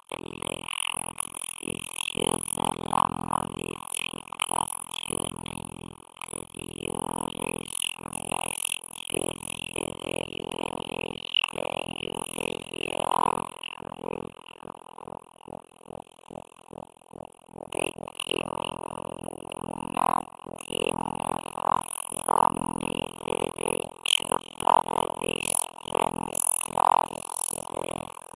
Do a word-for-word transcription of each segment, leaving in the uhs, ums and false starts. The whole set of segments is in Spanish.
L'esercizio della modificazione interiore sulla schiena derecho para dispensarse.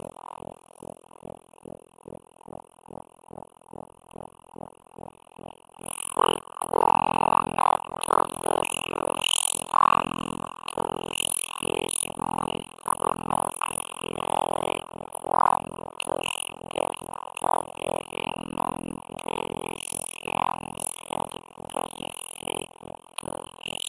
Fue común a todos los santos y es muy conocida de cuantos verdaderamente desean ser perfectos.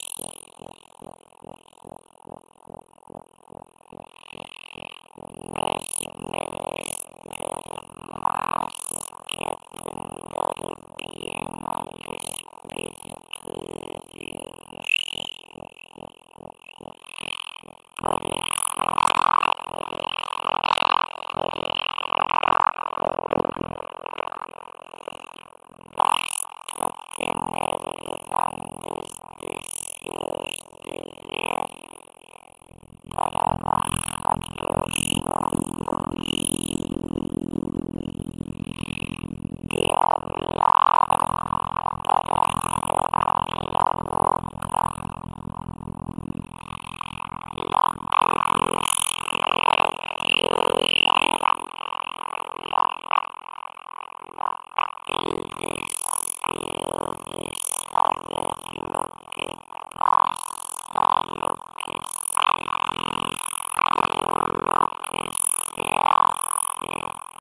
No es menester más que atender bien al Espíritu de Dios. Por basta tener grandes deseos de ver para bajar los ojos, de hablar para cerrar la boca. La curiosidad de oír, el deseo de saber lo que pasa, lo que se dice o lo que se hace,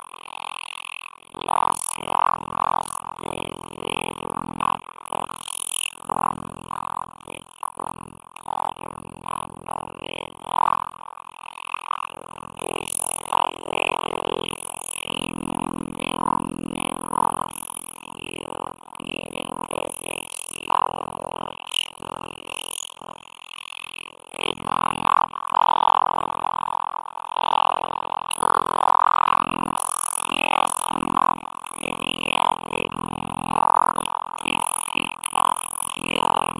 las ganas de ver una persona, de contar una novedad, de saber el fin de un negocio y de obedecer mucho eso. En una palabra, toda ansia es materia de mortificación.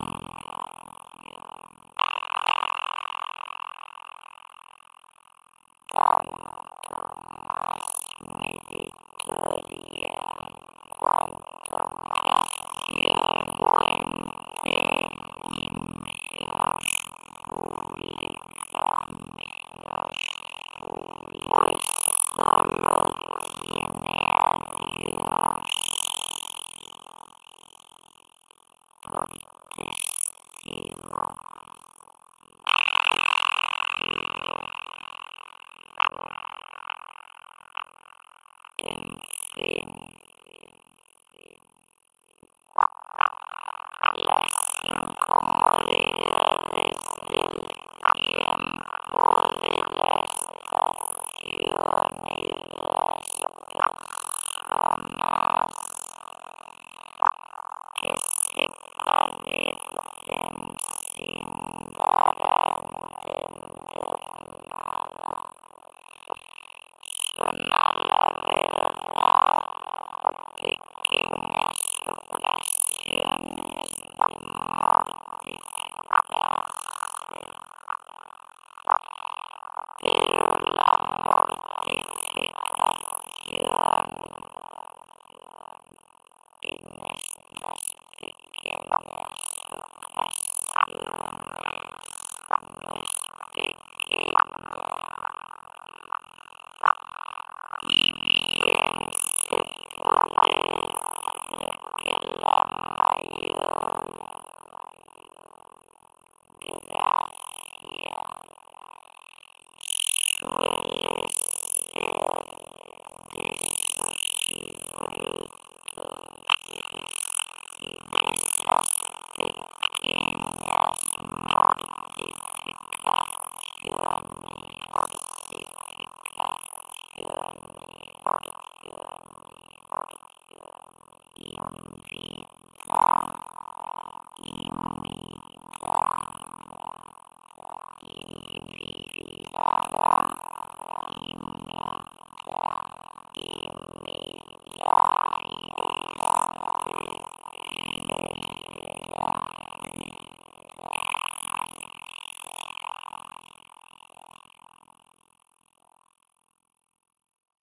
Tanto más meditoria, cuanto más frecuente y menos pública, menos pública, pues solo tiene a Dios por testigo. En fin, las incomodidades del tiempo, de la estación y las personas que se padecen sin dar a entender nada, son a la verdad pequeñas ocasiónes de mortificarse, pero la mortificación en estas pequeñas ocasiones no es pequeña, y bien se puede decir que la mayor gracia suele